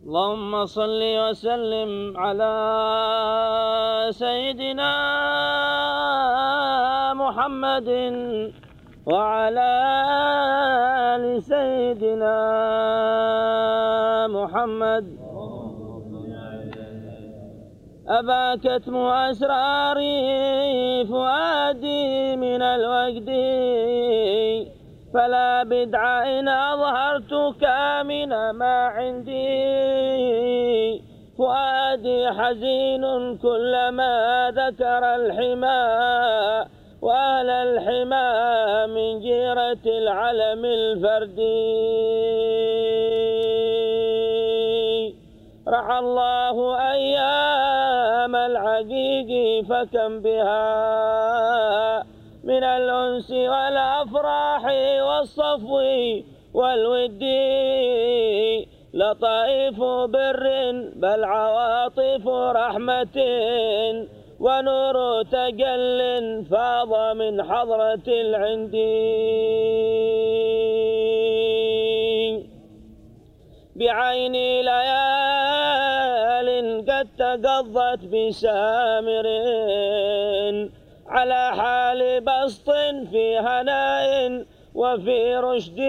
اللهم صل وسلم على سيدنا محمد وعلى آل سيدنا محمد. أبا كتم أسراري فؤادي من الوجد، فلا بدع إن أظهرتك من ما عندي. فؤادي حزين كلما ذكر الحمى، وأهل الحمى من جيرة العلم الفردي. رعى الله أيام العقيق فكم بها من الأنس والأفراح والصفو والود، لطائف بر بل عواطف رحمة، ونور تجل فاض من حضرة العند. بعيني ليال قد تقضت بسامر، على حال بسط في هناء وفي رشد،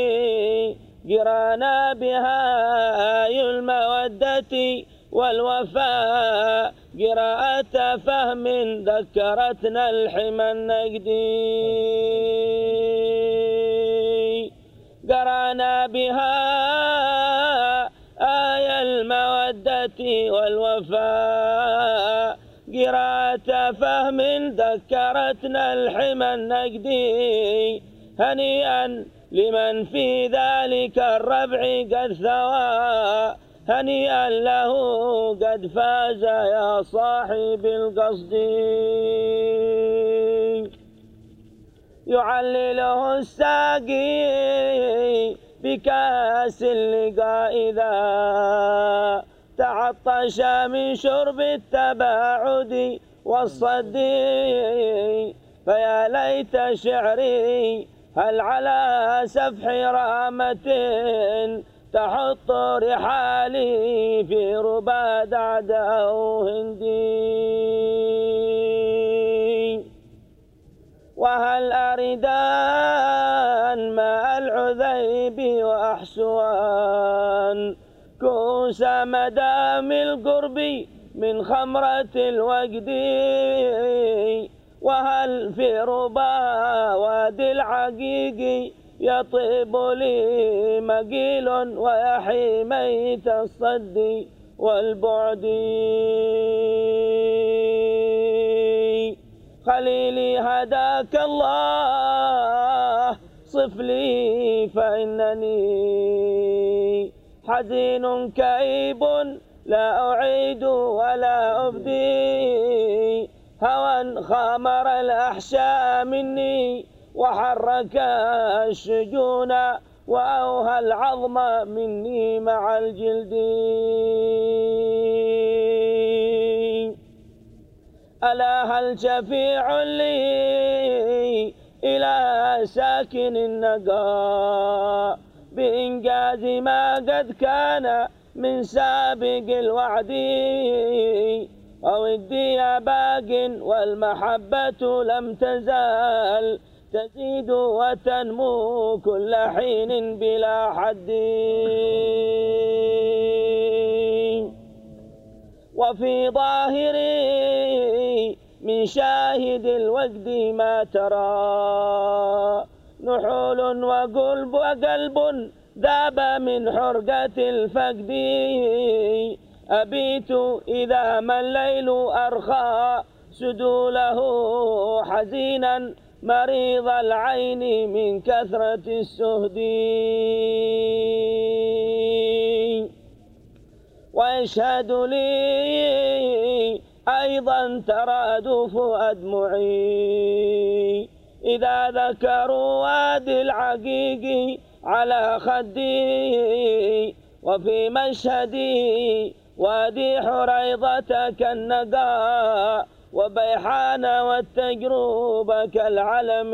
قرانا بها آي المودة والوفاء، قراءة فهم ذكرتنا الحمى النجدي. قرانا بها آي المودة والوفاء، قراءة فهم ذكرتنا الحمى النجدي. هنيئا لمن في ذلك الربع قد ثوى، هنيئا له قد فاز يا صاحب القصد. يعلله الساقي بكاس اللقاء إذا تعطش من شرب التباعد والصد. فيا ليت شعري هل على سفح رامة، تحط رحالي في ربا دعد أو هندي. وهل أردان ماء العذيب وأحسوان، كوس مدام القرب من خمرة الوجد. وهل في ربا وادي العقيق يطيب لي مقيل، ويحي ميت الصد والبعد. خليلي هداك الله صف لي، فإنني حزين كئيب لا أعيد ولا أبدي. هوى خامر الأحشاء مني وحرك الشجون، وأوهى العظم مني مع الجلد. ألا هل شفيع لي إلى ساكن النقاء، بإنجاز ما قد كان من سابق الوعد. ودي يا باق والمحبة لم تزال تزيد وتنمو كل حين بلا حد. وفي ظاهري من شاهد الوجد ما ترى، نحول وقلب ذاب من حرقة الفقد. أبيت إذا ما الليل أرخى سدوله حزينا مريض العين من كثرة السهد. ويشهد لي أيضا ترادف أدمعي إذا ذكروا وادي العقيق على خدي. وفي مشهدي وادي حريضة كالنقاء، وبيحان والتجروب كالعلم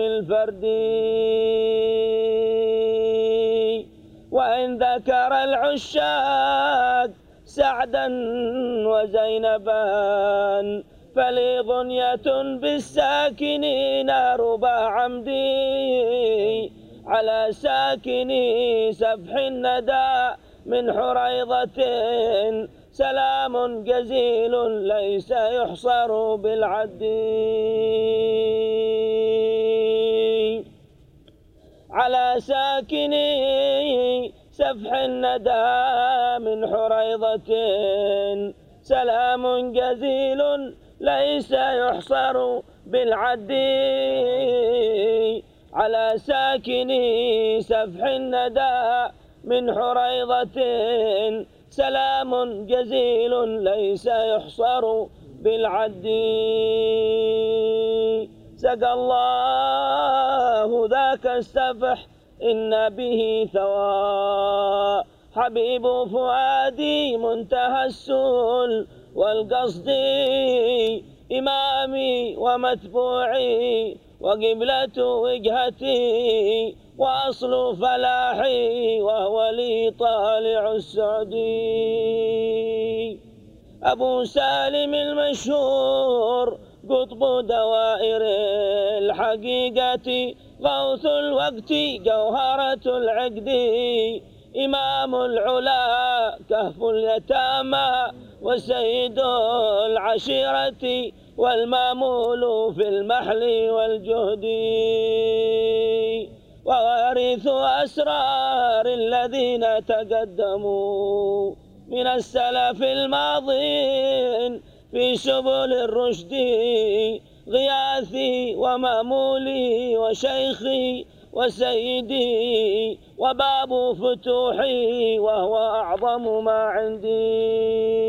الفردي. وإن ذكر العشاق سعدا وزينبا فلي غنية بالساكنين ربى عمدي على ساكني سفح الندى من حريضة سلام جزيل ليس يحصر بالعد على ساكني سفح الندى من حريضة سلام جزيل ليس يحصر بالعد على ساكني سفح الندى من حريضة سلام جزيل ليس يحصر بالعد سقى الله ذاك السفح إن به ثوى حبيب فؤادي منتهى السول والقصد إمامي ومتبوعي وقبلة وجهتي وأصل فلاحي وهو لي طالع السعدي أبو سالم المشهور قطب دوائر الحقيقة غوث الوقت جوهرة العقد إمام العلا كهف اليتامى وسيد العشيرة والمامول في المحل والجهد ووارث أسرار الذين تقدموا من السلف الماضين في سبل الرشد غياثي ومامولي وشيخي وسيدي وباب فتوحي وهو أعظم ما عندي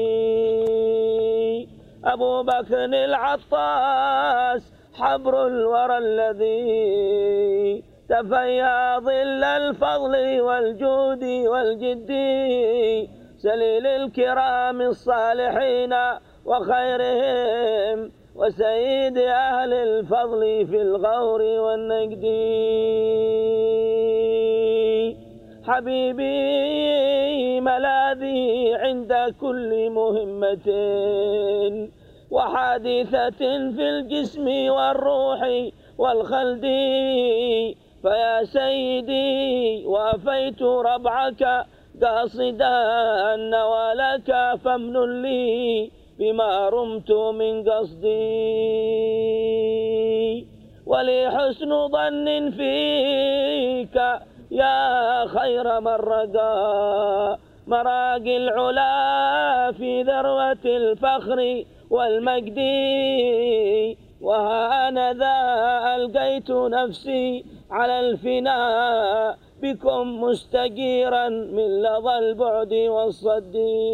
أبو بكر العطاس حبر الورى الذي تفيا ظل الفضل والجود والجد سليل الكرام الصالحين وخيرهم وسيد أهل الفضل في الغور والنجد حبيبي ملاذي عند كل مهمة وحادثة في الجسم والروح والخلد فيا سيدي وافيت ربعك قاصدا نوالك فامن لي بما رمت من قصدي ولي حسن ظن فيك يا خير من رقى مراقي العلا في ذروة الفخر والمجد وها أنا ذا ألقيت نفسي على الفناء بكم مستجيرا من لظى البعد والصد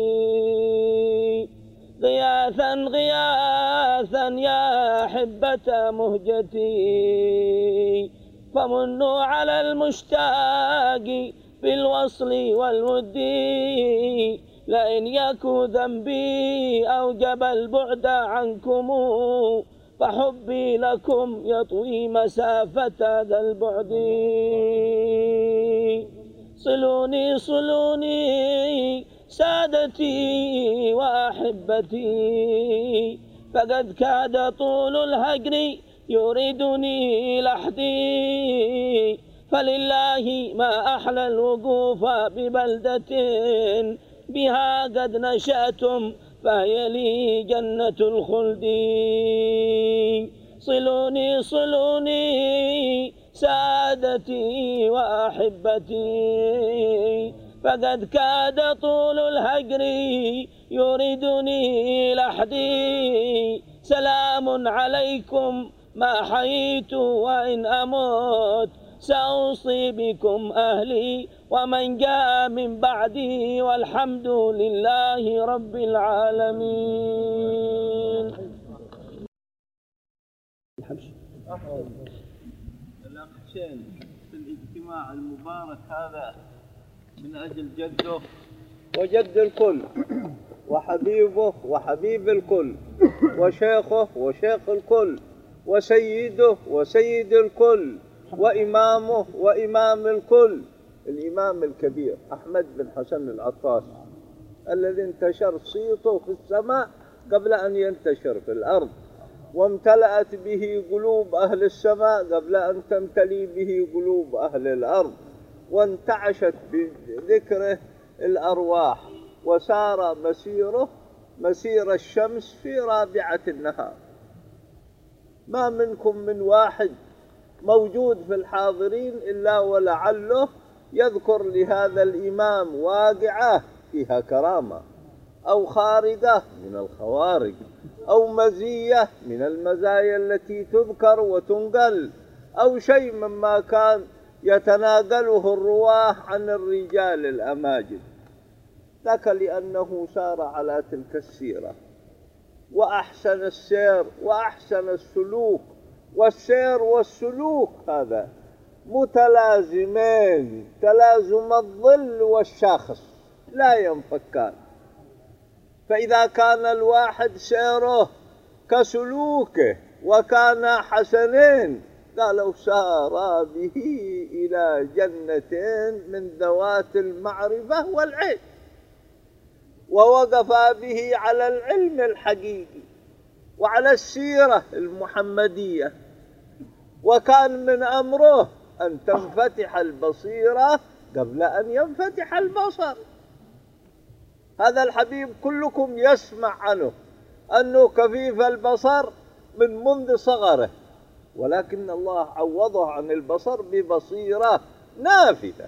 غياثا غياثا يا حبة مهجتي فمنوا على المشتاق في الوصل والود لئن يكن ذنبي أوجب البعد عنكم فحبي لكم يطوي مسافة ذا البعد صلوني صلوني سادتي وأحبتي فقد كاد طول الهجر يريدني لحدي فلله ما أحلى الوقوف ببلدة بها قد نشأتم فهي لي جنة الخلد صلوني صلوني سادتي وأحبتي فقد كاد طول الهجر يريدني لحدي سلام عليكم ما حييت وإن أموت سأوصي بكم أهلي ومن جاء من بعدي والحمد لله رب العالمين. الأخ حسين في الاجتماع المبارك هذا من أجل جده وجد الكل وحبيبه وحبيب الكل وشيخه وشيخ الكل وسيده وسيد الكل وإمامه وإمام الكل الإمام الكبير أحمد بن حسن العطاس الذي انتشر صيته في السماء قبل أن ينتشر في الأرض، وامتلأت به قلوب أهل السماء قبل أن تمتلي به قلوب أهل الأرض، وانتعشت بذكره الأرواح، وسار مسيره مسير الشمس في رابعة النهار. ما منكم من واحد موجود في الحاضرين إلا ولعله يذكر لهذا الإمام واقعة فيها كرامة، أو خارقة من الخوارق، أو مزية من المزايا التي تذكر وتنقل، أو شيء مما كان يتناقله الرواه عن الرجال الأماجد. ذاك لأنه سار على تلك السيرة، وأحسن السير وأحسن السلوك. والسير والسلوك هذا متلازمين تلازم الظل والشاخص، لا ينفكان. فإذا كان الواحد سيره كسلوكه وكان حسنين، قالوا سارا به إلى جنتين من ذوات المعرفة والعلم، ووقفا به على العلم الحقيقي وعلى السيرة المحمدية، وكان من أمره أن تنفتح البصيرة قبل أن ينفتح البصر. هذا الحبيب كلكم يسمع عنه أنه كفيف البصر من منذ صغره، ولكن الله عوضه عن البصر ببصيرة نافذة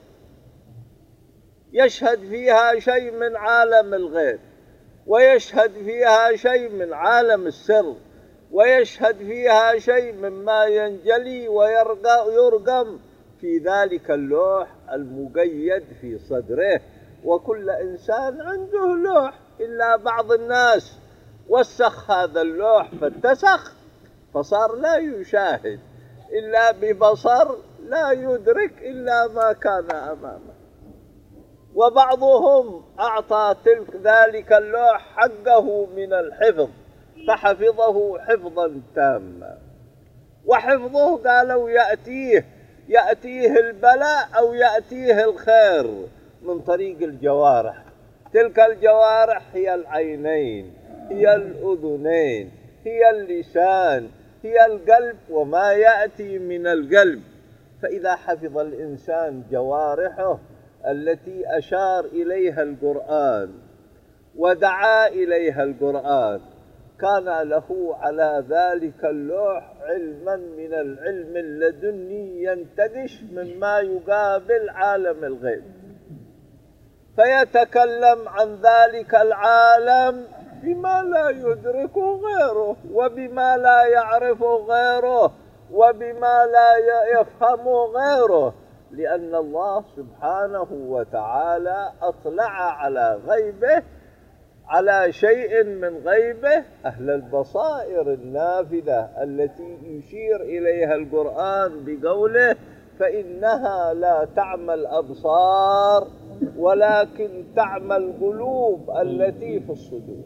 يشهد فيها شيء من عالم الغيب، ويشهد فيها شيء من عالم السر، ويشهد فيها شيء مما ينجلي ويرقم في ذلك اللوح المقيد في صدره. وكل إنسان عنده لوح، إلا بعض الناس وسخ هذا اللوح فاتسخ، فصار لا يشاهد إلا ببصر، لا يدرك إلا ما كان أمامه. وبعضهم أعطى ذلك اللوح حقه من الحفظ فحفظه حفظا تاما. وحفظه قالوا يأتيه البلاء أو يأتيه الخير من طريق الجوارح. تلك الجوارح هي العينين، هي الأذنين، هي اللسان، هي القلب، وما يأتي من القلب. فإذا حفظ الإنسان جوارحه التي أشار إليها القرآن ودعا إليها القرآن، كان له على ذلك اللوح علما من العلم اللدني ينتدش مما يقابل عالم الغيب، فيتكلم عن ذلك العالم بما لا يدركه غيره، وبما لا يعرفه غيره، وبما لا يفهمه غيره، لأن الله سبحانه وتعالى أطلع على غيبه، على شيء من غيبه، أهل البصائر النافذة التي يشير إليها القرآن بقوله: فإنها لا تعمى الأبصار ولكن تعمى القلوب التي في الصدور.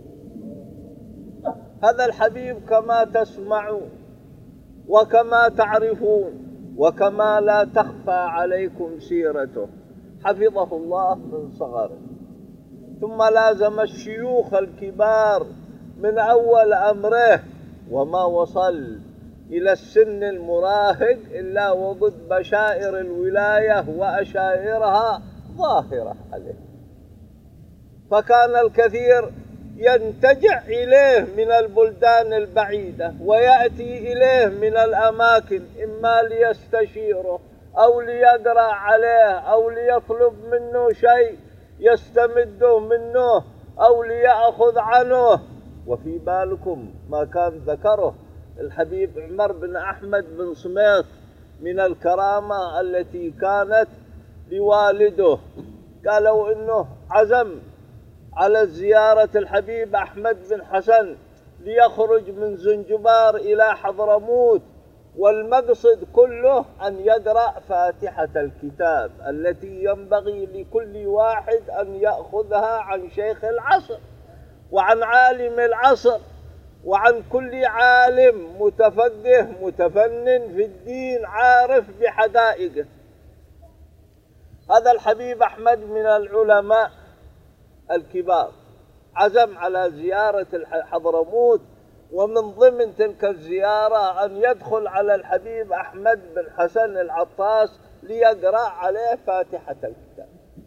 هذا الحبيب كما تسمعون وكما تعرفون وكما لا تخفى عليكم سيرته، حفظه الله من صغره، ثم لازم الشيوخ الكبار من أول أمره، وما وصل إلى السن المراهق إلا وقد بشائر الولاية وأشائرها ظاهرة عليه. فكان الكثير ينتجع إليه من البلدان البعيدة ويأتي إليه من الأماكن، إما ليستشيره أو ليقرأ عليه أو ليطلب منه شيء يستمده منه أو ليأخذ عنه. وفي بالكم ما كان ذكره الحبيب عمر بن أحمد بن صميت من الكرامة التي كانت لوالده. قالوا إنه عزم على زيارة الحبيب أحمد بن حسن ليخرج من زنجبار إلى حضرموت، والمقصد كله أن يقرأ فاتحة الكتاب التي ينبغي لكل واحد أن يأخذها عن شيخ العصر وعن عالم العصر وعن كل عالم متفقه متفنن في الدين عارف بحقائقه. هذا الحبيب أحمد من العلماء الكبار، عزم على زيارة حضرموت، ومن ضمن تلك الزيارة أن يدخل على الحبيب أحمد بن حسن العطاس ليقرأ عليه فاتحة الكتاب.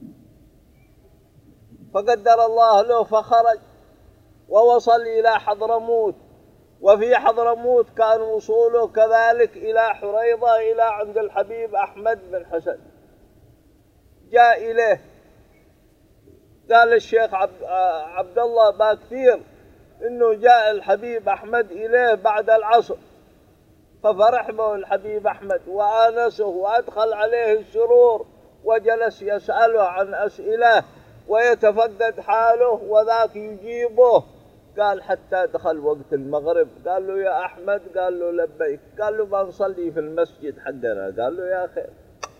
فقدر الله له فخرج ووصل إلى حضرموت، وفي حضرموت كان وصوله كذلك إلى حريضة إلى عند الحبيب أحمد بن حسن. جاء إليه قال الشيخ عبد الله باكثير إنه جاء الحبيب أحمد إليه بعد العصر، ففرح به الحبيب أحمد وآنسه وأدخل عليه السرور، وجلس يسأله عن أسئلة ويتفقد حاله وذاك يجيبه. قال حتى دخل وقت المغرب، قال له يا أحمد، قال له لبيك، قال له بنصلي في المسجد حقنا، قال له يا خير.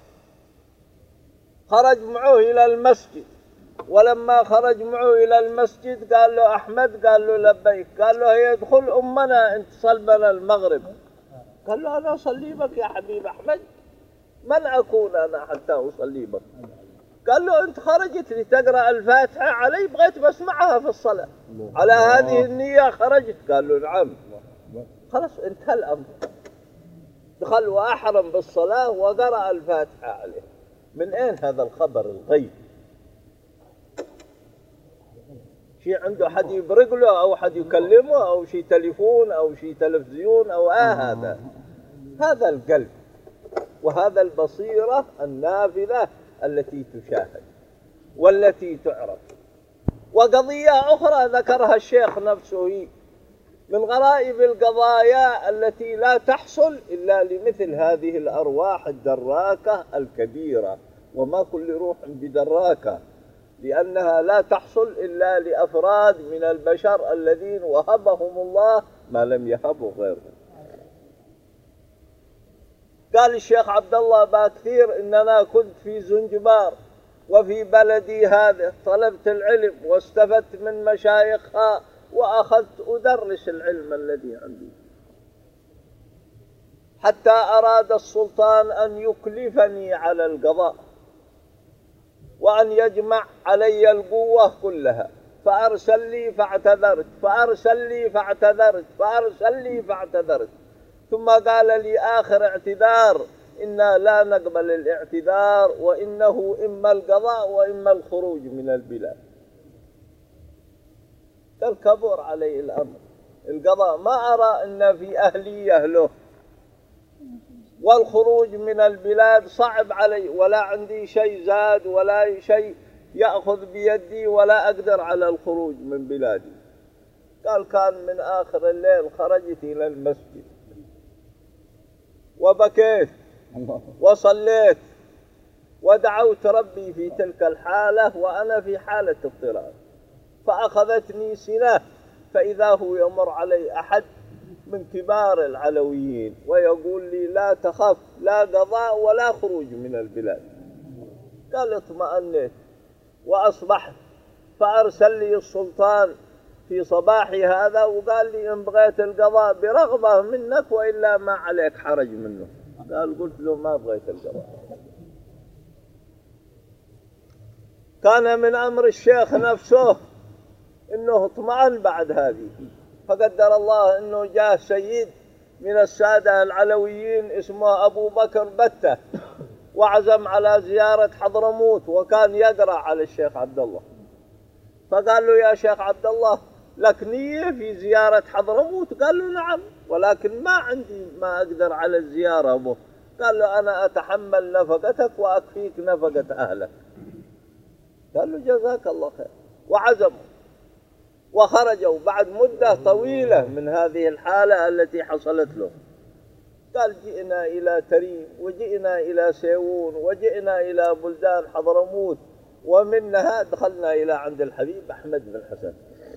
خرج معه إلى المسجد، ولما خرج معه إلى المسجد قال له أحمد، قال له لبيك، قال له يدخل أمنا انت صلبنا المغرب. قال له أنا أصلي بك يا حبيب أحمد، من أكون أنا حتى أصلي بك؟ قال له أنت خرجت لتقرأ الفاتحة علي، بغيت بسمعها في الصلاة، على هذه النية خرجت؟ قال له نعم. خلاص انتهى الأمر. دخل وأحرم بالصلاة وقرأ الفاتحة عليه. من أين هذا الخبر الغيب؟ شيء عنده حد يبرق له أو حد يكلمه أو شيء تليفون أو شيء تلفزيون أو هذا القلب وهذا البصيرة النافذة التي تشاهد والتي تعرف. وقضية أخرى ذكرها الشيخ نفسه من غرائب القضايا التي لا تحصل إلا لمثل هذه الأرواح الدراكة الكبيرة، وما كل روح بدراكة، لأنها لا تحصل إلا لأفراد من البشر الذين وهبهم الله ما لم يهبه غيرهم. قال الشيخ عبد الله باكثير إننا كنت في زنجبار وفي بلدي هذا طلبت العلم واستفدت من مشايخها وأخذت أدرس العلم الذي عندي، حتى أراد السلطان أن يكلفني على القضاء وأن يجمع علي القوة كلها، فأرسل لي فاعتذرت، فأرسل لي فاعتذرت، فأرسل لي فاعتذرت، ثم قال لي آخر اعتذار إنا لا نقبل الاعتذار، وإنه إما القضاء وإما الخروج من البلاد. قال كبر عليه الأمر، القضاء ما أرى أن في أهلية له، والخروج من البلاد صعب علي، ولا عندي شيء زاد ولا شيء يأخذ بيدي ولا أقدر على الخروج من بلادي. قال كان من آخر الليل خرجت إلى المسجد وبكيت وصليت ودعوت ربي في تلك الحالة وأنا في حالة اضطراب، فأخذتني سنة فإذا هو يمر علي أحد من كبار العلويين ويقول لي لا تخف، لا قضاء ولا خروج من البلاد. قال اطمأنيت وأصبحت، فأرسل لي السلطان في صباحي هذا وقال لي إن بغيت القضاء برغبة منك وإلا ما عليك حرج منه. قال قلت له ما بغيت القضاء. كان من أمر الشيخ نفسه إنه اطمأن بعد هذه، فقدر الله إنه جاء سيد من السادة العلويين اسمه أبو بكر بتة وعزم على زيارة حضرموت، وكان يقرأ على الشيخ عبد الله، فقال له يا شيخ عبد الله لك نية في زيارة حضرموت؟ قال له نعم، ولكن ما عندي ما أقدر على الزيارة به. قال له أنا أتحمل نفقتك وأكفيك نفقة أهلك. قال له جزاك الله خير، وعزموا وخرجوا بعد مدة طويلة من هذه الحالة التي حصلت له. قال جئنا إلى تريم وجئنا إلى سيوون وجئنا إلى بلدان حضرموت، ومنها دخلنا إلى عند الحبيب أحمد بن حسن،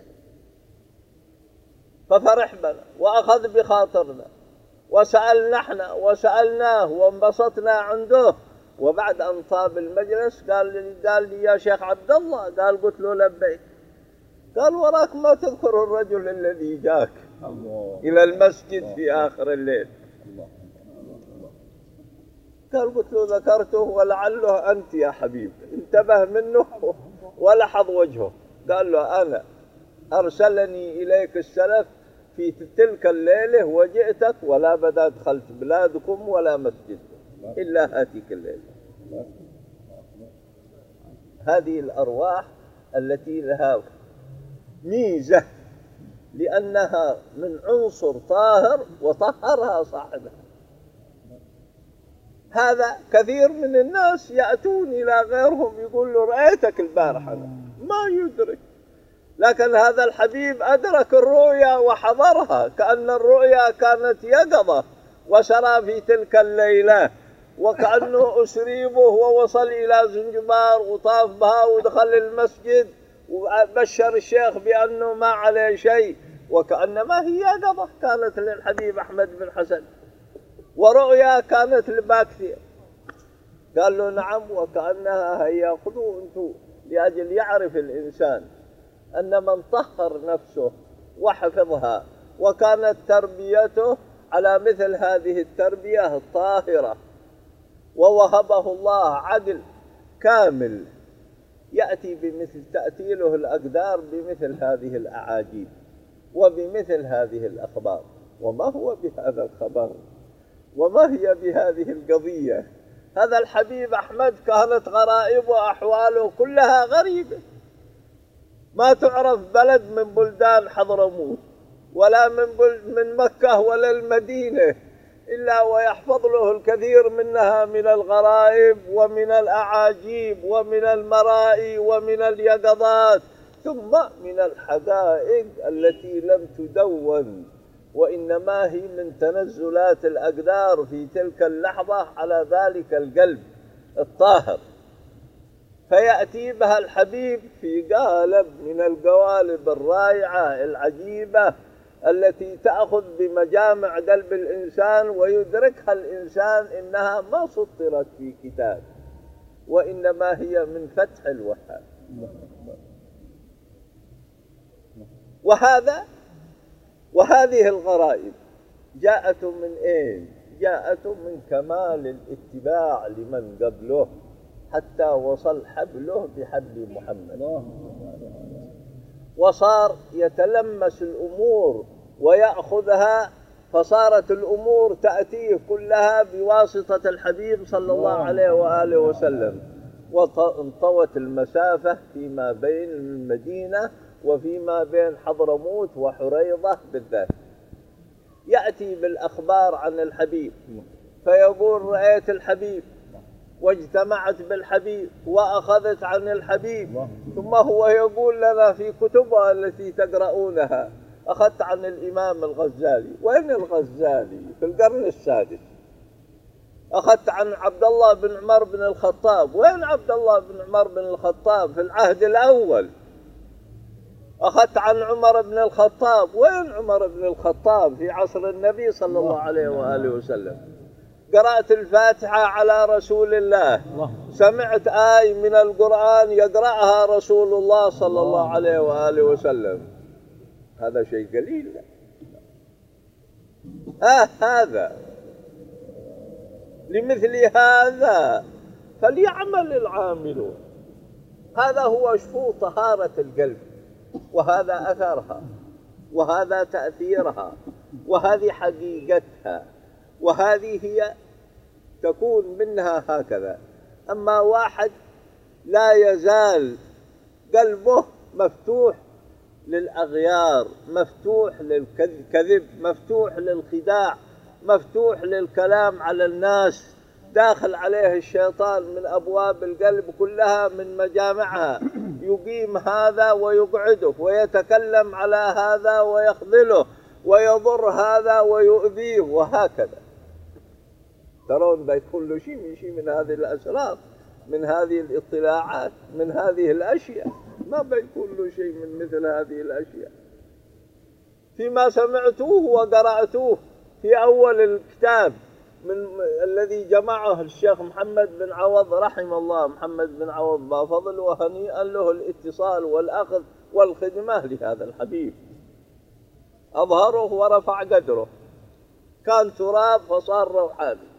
ففرح بنا وأخذ بخاطرنا وسألنا احنا وسألناه وانبسطنا عنده. وبعد أن طاب المجلس قال لي يا شيخ عبد الله، قال قلت له لبيك. قال وراك ما تذكر الرجل الذي جاك إلى المسجد في آخر الليل؟ قال قلت له ذكرته ولعله أنت يا حبيب. انتبه منه ولحظ وجهه، قال له أنا. أرسلني إليك السلف في تلك الليلة وجئتك ولا بدا دخلت بلادكم ولا مسجد إلا هاتيك الليلة. هذه الأرواح التي لها ميزة لأنها من عنصر طاهر وطهرها صاحبها. هذا كثير من الناس يأتون إلى غيرهم يقول له رأيتك البارحة، ما يدرك، لكن هذا الحبيب أدرك الرؤيا وحضرها، كأن الرؤيا كانت يقظة وسرى في تلك الليلة، وكأنه أسريبه ووصل إلى زنجبار وطاف بها ودخل المسجد وبشر الشيخ بأنه ما عليه شيء، وكأنما هي يقظة كانت للحبيب أحمد بن حسن، ورؤيا كانت لباكثير. قال له نعم، وكأنها هي. خذوا أنتم لأجل يعرف الإنسان أن من طهر نفسه وحفظها وكانت تربيته على مثل هذه التربية الطاهرة ووهبه الله عدل كامل، يأتي بمثل تأتيله الأقدار بمثل هذه الأعاجيب وبمثل هذه الأخبار. وما هو بهذا الخبر؟ وما هي بهذه القضية؟ هذا الحبيب أحمد كانت غرائب وأحواله كلها غريبة، ما تعرف بلد من بلدان حضرموت ولا من مكة ولا المدينة إلا ويحفظ له الكثير منها من الغرائب ومن الأعاجيب ومن المرائي ومن اليقظات، ثم من الحقائق التي لم تدون، وإنما هي من تنزلات الأقدار في تلك اللحظة على ذلك القلب الطاهر، فيأتي بها الحبيب في قالب من القوالب الرائعة العجيبة التي تأخذ بمجامع قلب الإنسان ويدركها الإنسان إنها ما سطرت في كتاب، وإنما هي من فتح الوهاب. وهذه الغرائب جاءت من أين؟ جاءت من كمال الاتباع لمن قبله حتى وصل حبله بحبل محمد، وصار يتلمس الأمور ويأخذها، فصارت الأمور تأتيه كلها بواسطة الحبيب صلى الله عليه وآله وسلم، وانطوت المسافة فيما بين المدينة وفيما بين حضرموت وحريضة بالذات. يأتي بالأخبار عن الحبيب فيقول رأيت الحبيب واجتمعت بالحبيب وأخذت عن الحبيب، ثم هو يقول لنا في كتبها التي تقرؤونها أخذت عن الإمام الغزالي. وين الغزالي؟ في القرن السادس. أخذت عن عبد الله بن عمر بن الخطاب. وين عبد الله بن عمر بن الخطاب؟ في العهد الأول. أخذت عن عمر بن الخطاب. وين عمر بن الخطاب؟ في عصر النبي صلى الله عليه وآله وسلم. قرأت الفاتحة على رسول الله، سمعت آية من القرآن يقرأها رسول الله صلى الله عليه وآله وسلم. هذا شيء قليل. هذا لمثل هذا فليعمل العاملون. هذا هو شفو طهارة القلب، وهذا أثرها، وهذا تأثيرها، وهذه حقيقتها، وهذه هي تكون منها هكذا. أما واحد لا يزال قلبه مفتوح للأغيار، مفتوح للكذب، مفتوح للخداع، مفتوح للكلام على الناس، داخل عليه الشيطان من أبواب القلب كلها من مجامعها، يقيم هذا ويقعده ويتكلم على هذا ويخذله ويضر هذا ويؤذيه، وهكذا. ترون بيكون له شيء من هذه الأسرار، من هذه الاطلاعات، من هذه الأشياء، ما بيكون له شيء من مثل هذه الأشياء. فيما سمعتوه وقرأتوه في أول الكتاب من الذي جمعه الشيخ محمد بن عوض رحمه الله، محمد بن عوض بافضل، وهنيئا له الاتصال والأخذ والخدمة لهذا الحبيب. أظهره ورفع قدره، كان تراب فصار روحاني.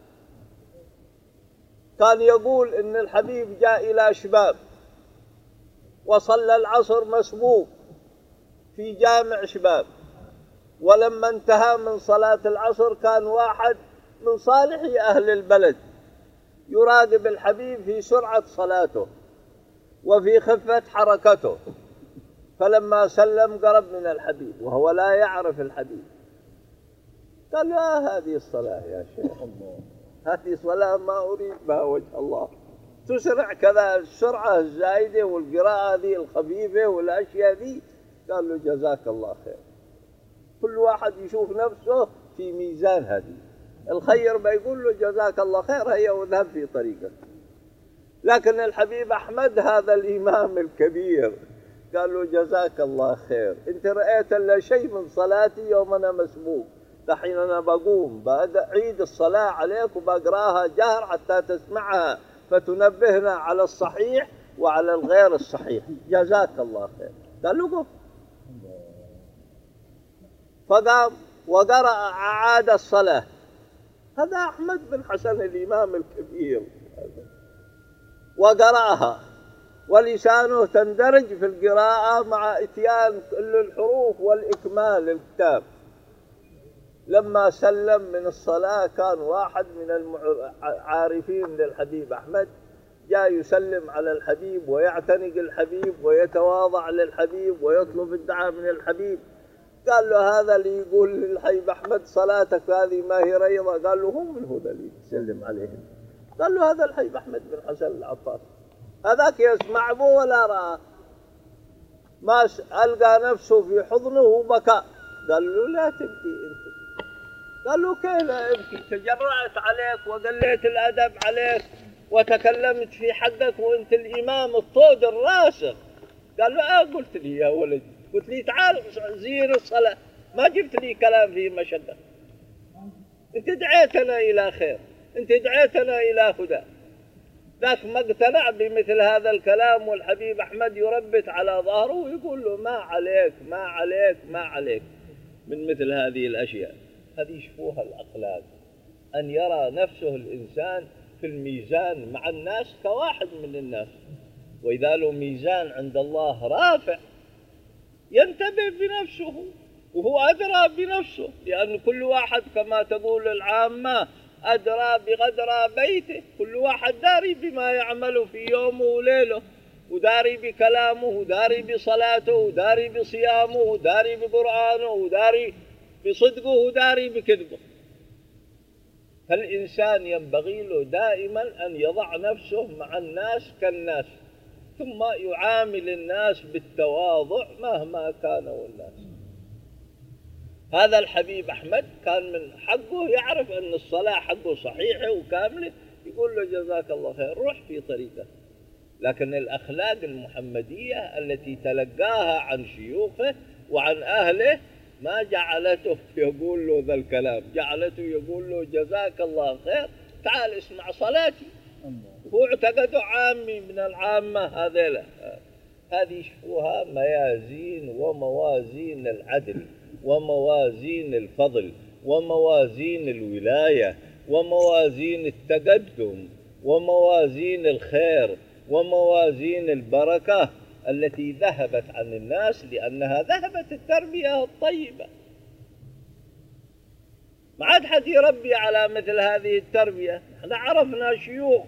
كان يقول إن الحبيب جاء إلى شباب وصلى العصر مسبوق في جامع شباب، ولما انتهى من صلاة العصر كان واحد من صالحي أهل البلد يراقب الحبيب في سرعة صلاته وفي خفة حركته، فلما سلم قرب من الحبيب وهو لا يعرف الحبيب، قال لا هذه الصلاة يا شيخ، هذه صلاة ما أريد بها وجه الله، تسرع كذا السرعة الزايدة والقراءة ذي الخفيفة والأشياء ذي. قال له جزاك الله خير. كل واحد يشوف نفسه في ميزان هذه، الخير بيقول له جزاك الله خير هيا واذهب في طريقك. لكن الحبيب أحمد هذا الإمام الكبير قال له جزاك الله خير، انت رأيت الا شيء من صلاتي يوم انا مسبوق، دحين انا بقوم بعيد الصلاة عليك وبقراها جهر حتى تسمعها فتنبهنا على الصحيح وعلى الغير الصحيح، جزاك الله خير. قال له قف، فقام وقرأ أعاد الصلاة. هذا أحمد بن حسن الإمام الكبير، وقرأها ولسانه تندرج في القراءة مع إتيان كل الحروف والإكمال الكتاب. لما سلم من الصلاة كان واحد من العارفين للحبيب أحمد جاء يسلم على الحبيب ويعتنق الحبيب ويتواضع للحبيب ويطلب الدعاء من الحبيب. قال له هذا اللي يقول للحبيب أحمد صلاتك هذه ما هي ريضة؟ قال له هم من هذا اللي تسلم عليهم؟ قال له هذا الحبيب أحمد بن حسن العطار، هذاك يسمع به ولا رأى، ما ألقى نفسه في حضنه وبكى. قال له لا تبكي أنت. قال له كيف لا أبكي؟ تجرأت عليك وقليت الأدب عليك وتكلمت في حقك وأنت الإمام الطود الراسخ. قال له قلت لي يا ولد، قلت لي تعال زين الصلاة، ما جبت لي كلام فيه مشقة، أنت دعيتنا إلى خير، أنت دعيتنا إلى هدى. ذاك ما اقتنع بمثل هذا الكلام، والحبيب أحمد يربت على ظهره ويقول له ما عليك ما عليك ما عليك من مثل هذه الأشياء. هذه يشوفوها الأخلاق، أن يرى نفسه الإنسان في الميزان مع الناس كواحد من الناس، وإذا له ميزان عند الله رافع ينتبه بنفسه وهو أدرى بنفسه، لأن كل واحد كما تقول العامة أدرى بغدرى بيته، كل واحد داري بما يعمل في يومه وليله، وداري بكلامه وداري بصلاته وداري بصيامه وداري بقرآنه وداري بصدقه وداري بكذبه. فالإنسان ينبغي له دائما أن يضع نفسه مع الناس كالناس، ثم يعامل الناس بالتواضع مهما كانوا الناس. هذا الحبيب أحمد كان من حقه يعرف أن الصلاة حقه صحيحة وكاملة، يقول له جزاك الله خير روح في طريقه. لكن الأخلاق المحمدية التي تلقاها عن شيوخه وعن أهله ما جعلته يقول له ذا الكلام، جعلته يقول له جزاك الله خير تعال اسمع صلاتي. هو اعتقده عامي من العامة هذيلا. هذه يشوفوها ميازين وموازين العدل وموازين الفضل وموازين الولاية وموازين التقدم وموازين الخير وموازين البركة التي ذهبت عن الناس، لأنها ذهبت التربية الطيبة. ما عاد حد يربي على مثل هذه التربية. احنا عرفنا شيوخ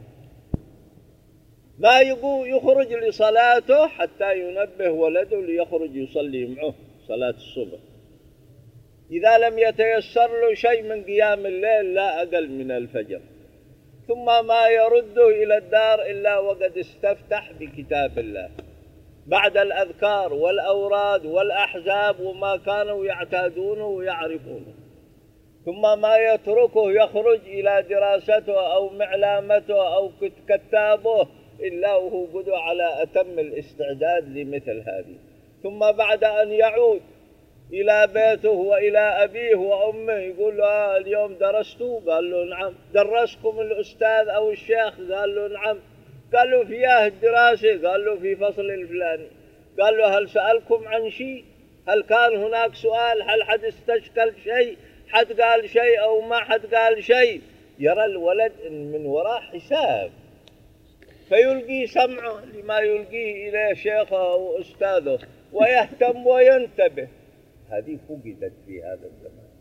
ما يخرج لصلاته حتى ينبه ولده ليخرج يصلي معه صلاة الصبح، إذا لم يتيسر له شيء من قيام الليل لا أقل من الفجر، ثم ما يرده إلى الدار إلا وقد استفتح بكتاب الله بعد الأذكار والأوراد والأحزاب وما كانوا يعتادونه ويعرفونه، ثم ما يتركه يخرج إلى دراسته أو معلامته أو كتابه إلا وهو قد على أتم الاستعداد لمثل هذه. ثم بعد أن يعود إلى بيته وإلى أبيه وأمه يقول له اليوم درستوا؟ قال له نعم. درسكم الأستاذ أو الشيخ؟ قال له نعم. قال له في الدراسة؟ قال له في فصل الفلاني. قال له هل سألكم عن شيء؟ هل كان هناك سؤال؟ هل حد استشكل شيء؟ حد قال شيء أو ما حد قال شيء؟ يرى الولد من وراء حساب، فيلقي سمعه لما يلقيه إليه شيخه أو أستاذه، ويهتم وينتبه. هذه فقدت في هذا الزمان.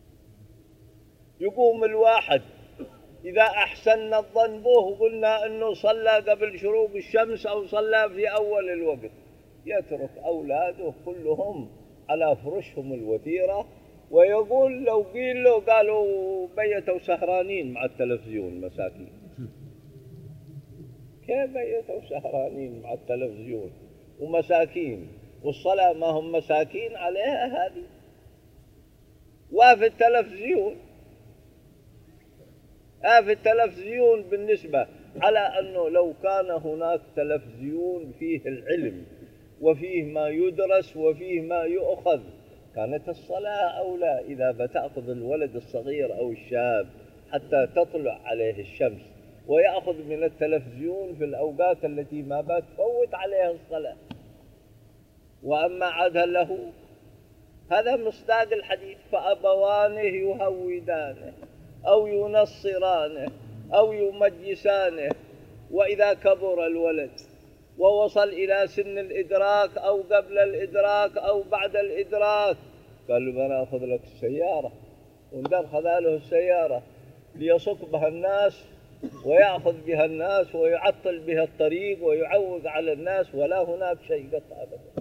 يقوم الواحد إذا أحسننا الظن به وقلنا أنه صلى قبل شروق الشمس أو صلى في أول الوقت، يترك أولاده كلهم على فرشهم الوثيرة، ويقول لو قيل له قالوا بيتوا سهرانين مع التلفزيون مساكين. كيف بيتوا سهرانين مع التلفزيون ومساكين، والصلاة ما هم مساكين عليها هذه؟ وفي التلفزيون في التلفزيون بالنسبة على أنه لو كان هناك تلفزيون فيه العلم وفيه ما يدرس وفيه ما يؤخذ كانت الصلاة أولى. إذا بتأخذ الولد الصغير أو الشاب حتى تطلع عليه الشمس ويأخذ من التلفزيون في الأوقات التي ما بتفوت عليها الصلاة، وأما عادها له هذا مصداق الحديث: فأبوانه يهودانه أو ينصرانه أو يمجسانه. وإذا كبر الولد ووصل إلى سن الإدراك أو قبل الإدراك أو بعد الإدراك قال له أنا أخذ لك السيارة، وندر خذ له السيارة ليصك بها الناس ويأخذ بها الناس ويعطل بها الطريق ويعوق على الناس، ولا هناك شيء قط أبدا.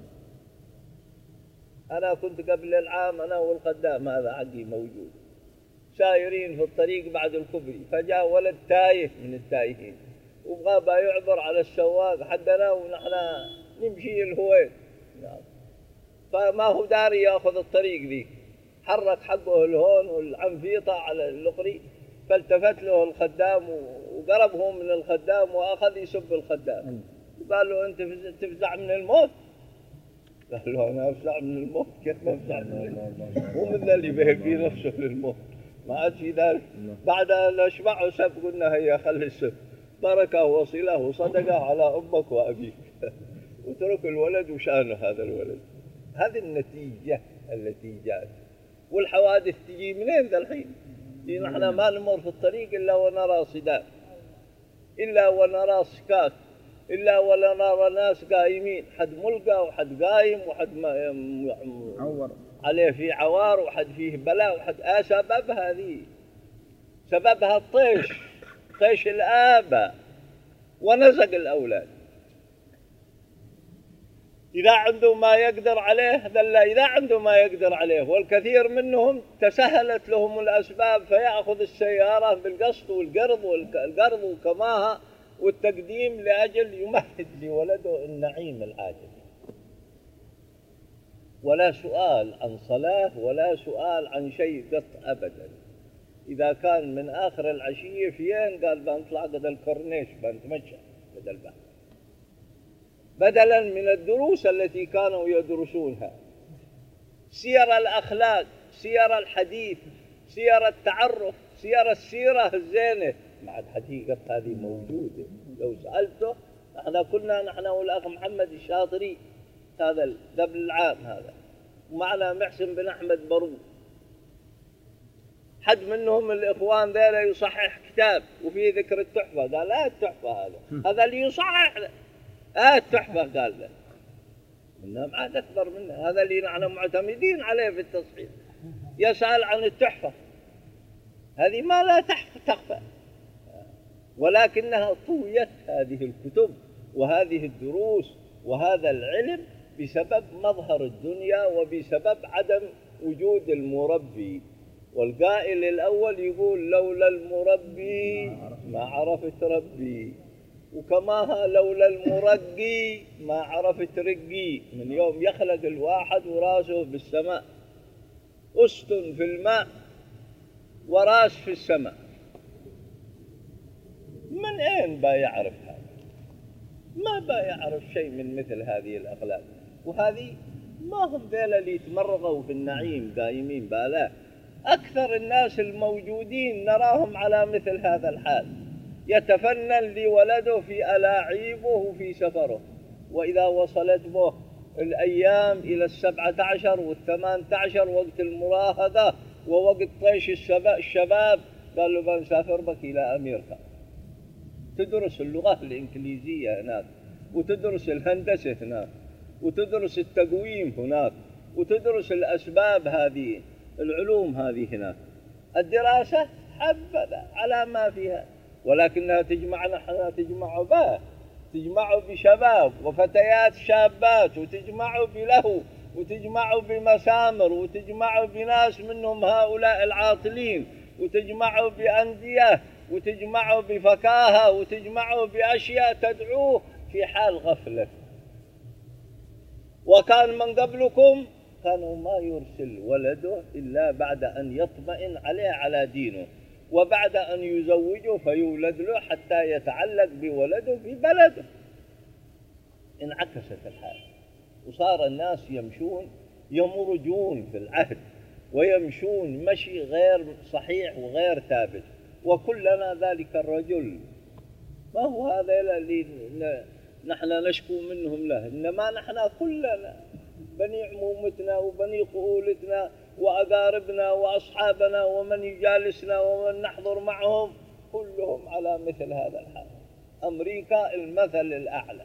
أنا كنت قبل العام أنا والخدام هذا حقي موجود سايرين في الطريق بعد الكوبري، فجاء ولد تايه من التايهين وبغى يعبر على السواق حدنا ونحن نمشي الهويل، فما هو داري ياخذ الطريق ذيك، حرك حقه الهون والعنفيطة على اللقري، فالتفت له الخدام وقربه من الخدام وأخذ يسب الخدام وقال له أنت تفزع من الموت؟ قال له أنا أفزع من الموت؟ كيف ما أفزع من الموت؟ هو من اللي بيهبي نفسه للموت، ما عاد في ذلك. بعد أن أشبعه سب قلنا هيا خلي السب، بركة وصلة وصدقة على أمك وأبيك وترك الولد وشأنه هذا الولد. هذه النتيجة التي جاءت. والحوادث تجي منين ذا الحين؟ نحن ما نمر في الطريق إلا ونرى صدام، إلا ونرى سكات، إلا ونرى ناس قايمين، حد ملقى وحد قايم وحد معور عليه في عوار وحد فيه بلاء وحد سبب هذه، سببها طيش الآباء ونزق الأولاد. إذا عنده ما يقدر عليه ذل، إذا عنده ما يقدر عليه، والكثير منهم تسهلت لهم الأسباب فيأخذ السيارة بالقسط والقرض وكماها والتقديم لأجل يمهد لولده النعيم العاجل. ولا سؤال عن صلاة ولا سؤال عن شيء قط أبدا. إذا كان من آخر العشية فين قال بنطلع قد الكورنيش بنتمشى قد البحر، بدلا من الدروس التي كانوا يدرسونها، سير الأخلاق، سير الحديث، سير التعرف، سير السيرة الزينة. مع الحقيقة هذه موجودة. لو سألته نحن والأخ محمد الشاطري هذا قبل العام هذا، ومعنا محسن بن أحمد برود، حد منهم الإخوان ذيلا يصحح كتاب وفيه ذكر التحفة، قال لا التحفة هذا اللي يصحح التحفة، قال له إنها عاد أكبر منه، هذا اللي نحن معتمدين عليه في التصحيح. يسأل عن التحفة، هذه ما لا تخفى، ولكنها طويت هذه الكتب وهذه الدروس وهذا العلم بسبب مظهر الدنيا وبسبب عدم وجود المربي. والقائل الأول يقول لولا المربي ما عرفت ربي، وكماها لولا المرقي ما عرفت رقي. من يوم يخلق الواحد وراسه بالسماء، أست في الماء وراس في السماء، من أين يعرف هذا؟ ما يعرف شيء من مثل هذه الأخلاق. وهذه ما هم ذيلا اللي يتمرغوا في النعيم قايمين بالا. أكثر الناس الموجودين نراهم على مثل هذا الحال، يتفنن لولده في ألاعيبه وفي سفره، وإذا وصلت به الأيام إلى 17 و18 وقت المراهقة ووقت طيش الشباب قال له بنسافر بك إلى أمريكا، تدرس اللغة الإنجليزية هناك وتدرس الهندسة هناك وتدرس التقويم هناك، وتدرس الأسباب هذه، العلوم هذه هناك. الدراسة حبذا على ما فيها، ولكنها تجمعنا، احنا تجمع به، تجمع بشباب وفتيات شابات، وتجمع بلهو، وتجمع بمسامر، وتجمع بناس منهم هؤلاء العاطلين، وتجمع بأندية، وتجمع بفكاهة، وتجمع بأشياء تدعوه في حال غفلة. وكان من قبلكم كانوا ما يرسل ولده إلا بعد أن يطمئن عليه على دينه، وبعد أن يزوجه فيولد له حتى يتعلق بولده في بلده. انعكست الحال، وصار الناس يمشون يمرجون في العهد، ويمشون مشي غير صحيح وغير ثابت. وكلنا ذلك الرجل، ما هو هذا اللي نحن نشكو منهم له، إنما نحن كلنا بني عمومتنا وبني قولتنا وأقاربنا وأصحابنا ومن يجالسنا ومن نحضر معهم كلهم على مثل هذا الحال. أمريكا المثل الأعلى.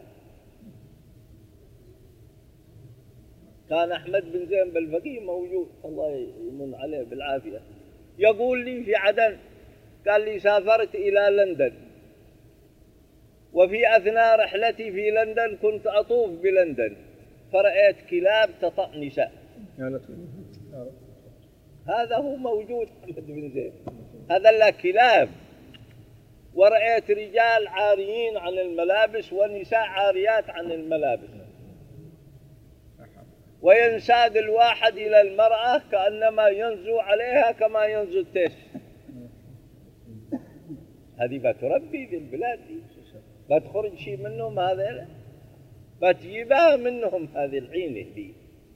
كان أحمد بن زين بالفقيه موجود، الله يمن عليه بالعافية، يقول لي في عدن، قال لي سافرت إلى لندن، وفي أثناء رحلتي في لندن كنت أطوف بلندن فرأيت كلاب تطأ نساء. هذا هو موجود أحمد بن زين، هذا لا كلاب. ورأيت رجال عاريين عن الملابس ونساء عاريات عن الملابس، وينساد الواحد إلى المرأة كأنما ينزو عليها كما ينزو التيس. هذه بتربي في البلاد دي، بتخرج شيء منهم هذا، بتجيبها منهم هذه العينة دي،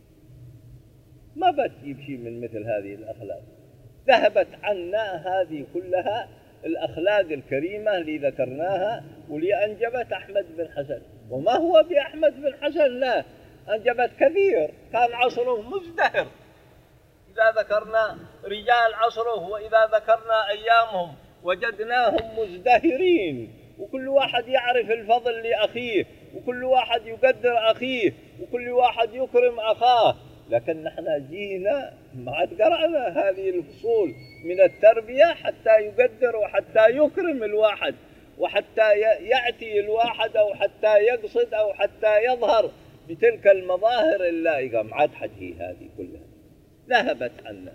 ما بتجيب شيء من مثل هذه الأخلاق. ذهبت عنا هذه كلها الأخلاق الكريمة اللي ذكرناها واللي أنجبت أحمد بن حسن. وما هو بأحمد بن حسن، لا، أنجبت كثير، كان عصره مزدهر. إذا ذكرنا رجال عصره وإذا ذكرنا أيامهم وجدناهم مزدهرين، وكل واحد يعرف الفضل لأخيه، وكل واحد يقدر أخيه، وكل واحد يكرم أخاه. لكن نحن جينا ما عاد قرأنا هذه الفصول من التربية حتى يقدر وحتى يكرم الواحد، وحتى يأتي الواحد، أو حتى يقصد، أو حتى يظهر بتلك المظاهر اللائقة. ما عاد حكي هذه كلها، ذهبت عنا.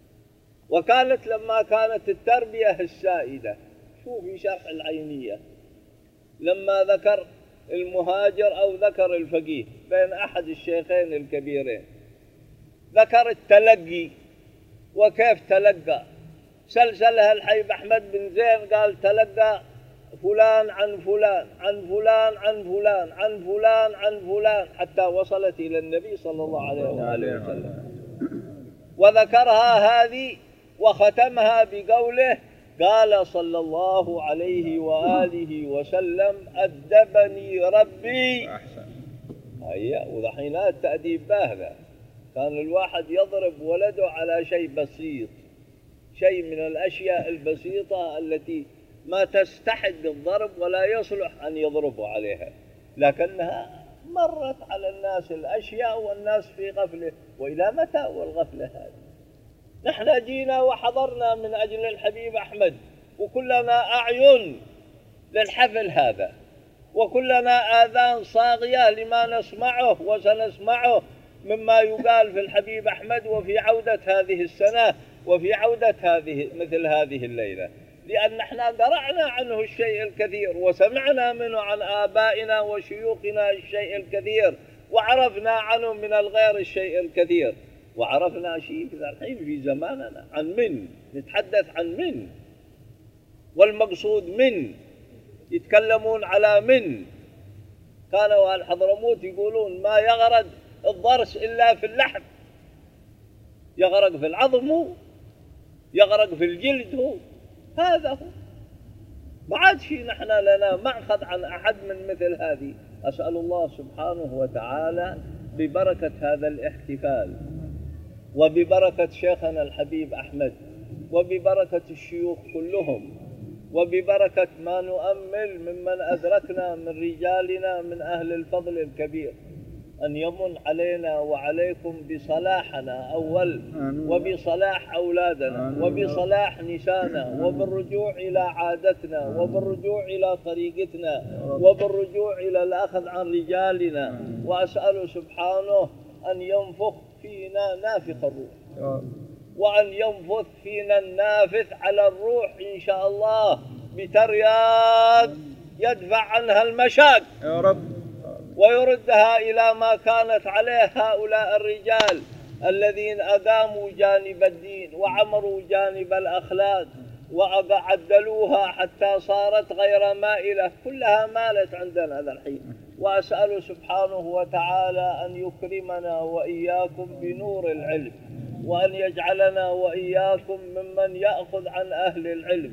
وكانت لما كانت التربية السائدة، شوفي شرح العينية لما ذكر المهاجر أو ذكر الفقيه بين أحد الشيخين الكبيرين، ذكر التلقي وكيف تلقى، سلسلها الحبيب أحمد بن زين، قال تلقى فلان عن فلان عن فلان عن فلان عن فلان عن فلان حتى وصلت إلى النبي صلى الله عليه وآله وسلم. وذكرها هذه وختمها بقوله، قال صلى الله عليه وآله وسلم أدبني ربي. هيا، وضحين التأديب بهذا، كان الواحد يضرب ولده على شيء بسيط، شيء من الأشياء البسيطة التي ما تستحق الضرب ولا يصلح أن يضربوا عليها، لكنها مرت على الناس الأشياء والناس في غفلة. وإلى متى والغفلة هذه؟ نحن جينا وحضرنا من أجل الحبيب أحمد، وكلنا أعين للحفل هذا، وكلنا آذان صاغية لما نسمعه وسنسمعه مما يقال في الحبيب أحمد وفي عودة هذه السنة وفي عودة مثل هذه الليلة، لأن نحن قرأنا عنه الشيء الكثير، وسمعنا منه عن آبائنا وشيوخنا الشيء الكثير، وعرفنا عنه من الغير الشيء الكثير، وعرفنا شيء الحين في زماننا عن من نتحدث عن من، والمقصود من، يتكلمون على من. كانوا الحضرموت يقولون ما يغرق الضرس إلا في اللحم، يغرق في العظم، يغرق في الجلد، هذا هو. ما عاد شيء نحن لنا مأخذ عن أحد من مثل هذه. أسأل الله سبحانه وتعالى ببركة هذا الاحتفال، وببركة شيخنا الحبيب أحمد، وببركة الشيوخ كلهم، وببركة ما نؤمل ممن أدركنا من رجالنا من أهل الفضل الكبير، أن يمن علينا وعليكم بصلاحنا أول، وبصلاح أولادنا، وبصلاح نسانا، وبالرجوع إلى عادتنا، وبالرجوع إلى طريقتنا، وبالرجوع إلى الأخذ عن رجالنا. وأسأله سبحانه أن ينفخ فينا نافخ الروح، وأن ينفث فينا النافث على الروح إن شاء الله بترياق يدفع عنها المشاق يا رب، ويردها إلى ما كانت عليه هؤلاء الرجال الذين أقاموا جانب الدين وعمروا جانب الأخلاق وعدلوها حتى صارت غير مائلة، كلها مالت عندنا هذا الحين. وأسأل سبحانه وتعالى أن يكرمنا وإياكم بنور العلم، وأن يجعلنا وإياكم ممن يأخذ عن أهل العلم،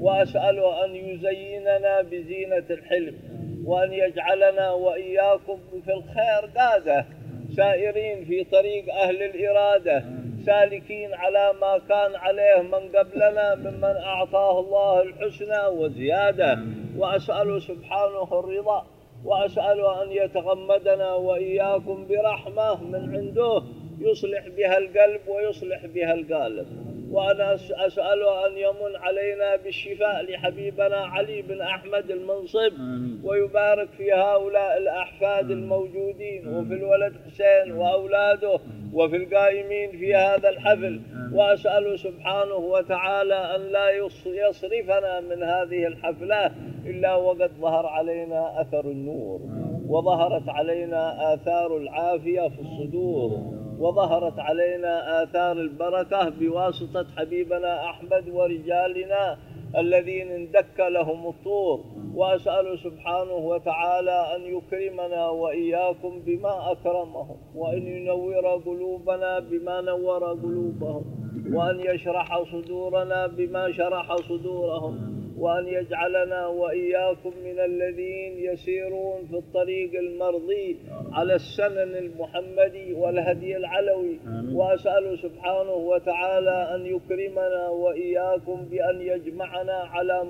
وأسأله أن يزيننا بزينة الحلم، وأن يجعلنا وإياكم في الخير قادة سائرين في طريق أهل الإرادة، سالكين على ما كان عليه من قبلنا ممن أعطاه الله الحسنى وزيادة. وأسأل سبحانه الرضا، وأسأل أن يتغمدنا وإياكم برحمة من عنده يصلح بها القلب ويصلح بها القالب. وأنا أسأل أن يمن علينا بالشفاء لحبيبنا علي بن أحمد المنصب، ويبارك في هؤلاء الأحفاد الموجودين، وفي الولد حسين وأولاده، وفي القائمين في هذا الحفل. وأسأل سبحانه وتعالى أن لا يصرفنا من هذه الحفلة إلا وقد ظهر علينا أثر النور، وظهرت علينا آثار العافية في الصدور، وظهرت علينا آثار البركة بواسطة حبيبنا أحمد ورجالنا الذين اندك لهم الطور. وأسأل سبحانه وتعالى أن يكرمنا وإياكم بما أكرمهم، وأن ينور قلوبنا بما نور قلوبهم، وأن يشرح صدورنا بما شرح صدورهم، وأن يجعلنا وإياكم من الذين يسيرون في الطريق المرضي على السنن المحمدي والهدي العلوي. وأسأل سبحانه وتعالى أن يكرمنا وإياكم بأن يجمعنا على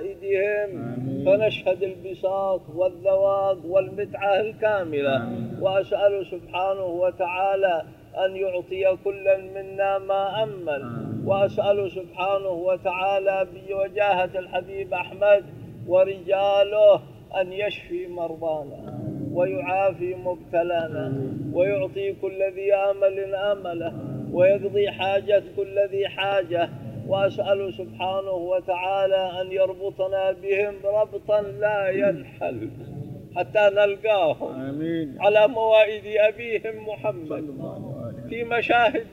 موائدهم فنشهد البساط والذواق والمتعة الكاملة. وأسأل سبحانه وتعالى أن يعطي كلا منا ما أمل. وأسأل سبحانه وتعالى بوجاهة الحبيب أحمد ورجاله أن يشفي مرضانا ويعافي مبتلانا ويعطي كل ذي آمل آمله ويقضي حاجة كل ذي حاجة. وأسأل سبحانه وتعالى أن يربطنا بهم ربطا لا ينحل حتى نلقاهم على موائد أبيهم محمد في مشاهد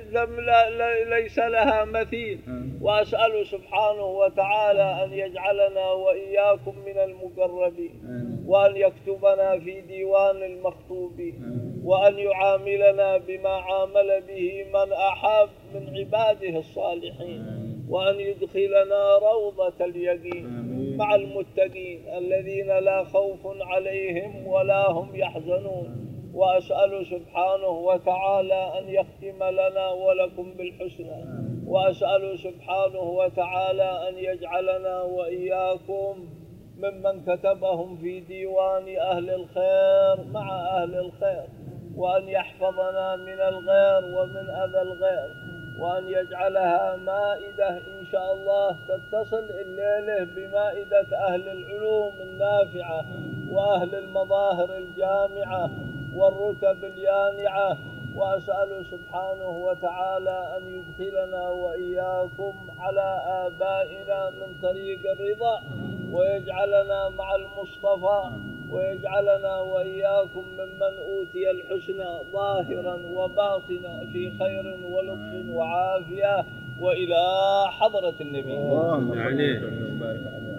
ليس لها مثيل. وأسأل سبحانه وتعالى أن يجعلنا وإياكم من المقربين، وأن يكتبنا في ديوان المخطوبين، وأن يعاملنا بما عامل به من أحب من عباده الصالحين، وأن يدخلنا روضة اليقين مع المتقين الذين لا خوف عليهم ولا هم يحزنون. وأسأل سبحانه وتعالى أن يختم لنا ولكم بالحسنى. وأسأل سبحانه وتعالى أن يجعلنا وإياكم ممن كتبهم في ديوان أهل الخير مع أهل الخير، وأن يحفظنا من الغير ومن أذى الغير، وأن يجعلها مائدة إن شاء الله تتصل الليلة بمائدة أهل العلوم النافعة وأهل المظاهر الجامعة والركب اليانعة. وأسأل سبحانه وتعالى أن يدخلنا وإياكم على آبائنا من طريق الرضا، ويجعلنا مع المصطفى، ويجعلنا وإياكم ممن أوتي الحسنى ظاهرا وباطنا في خير ولطف وعافية وإلى حضرة النبي. اللهم عليه.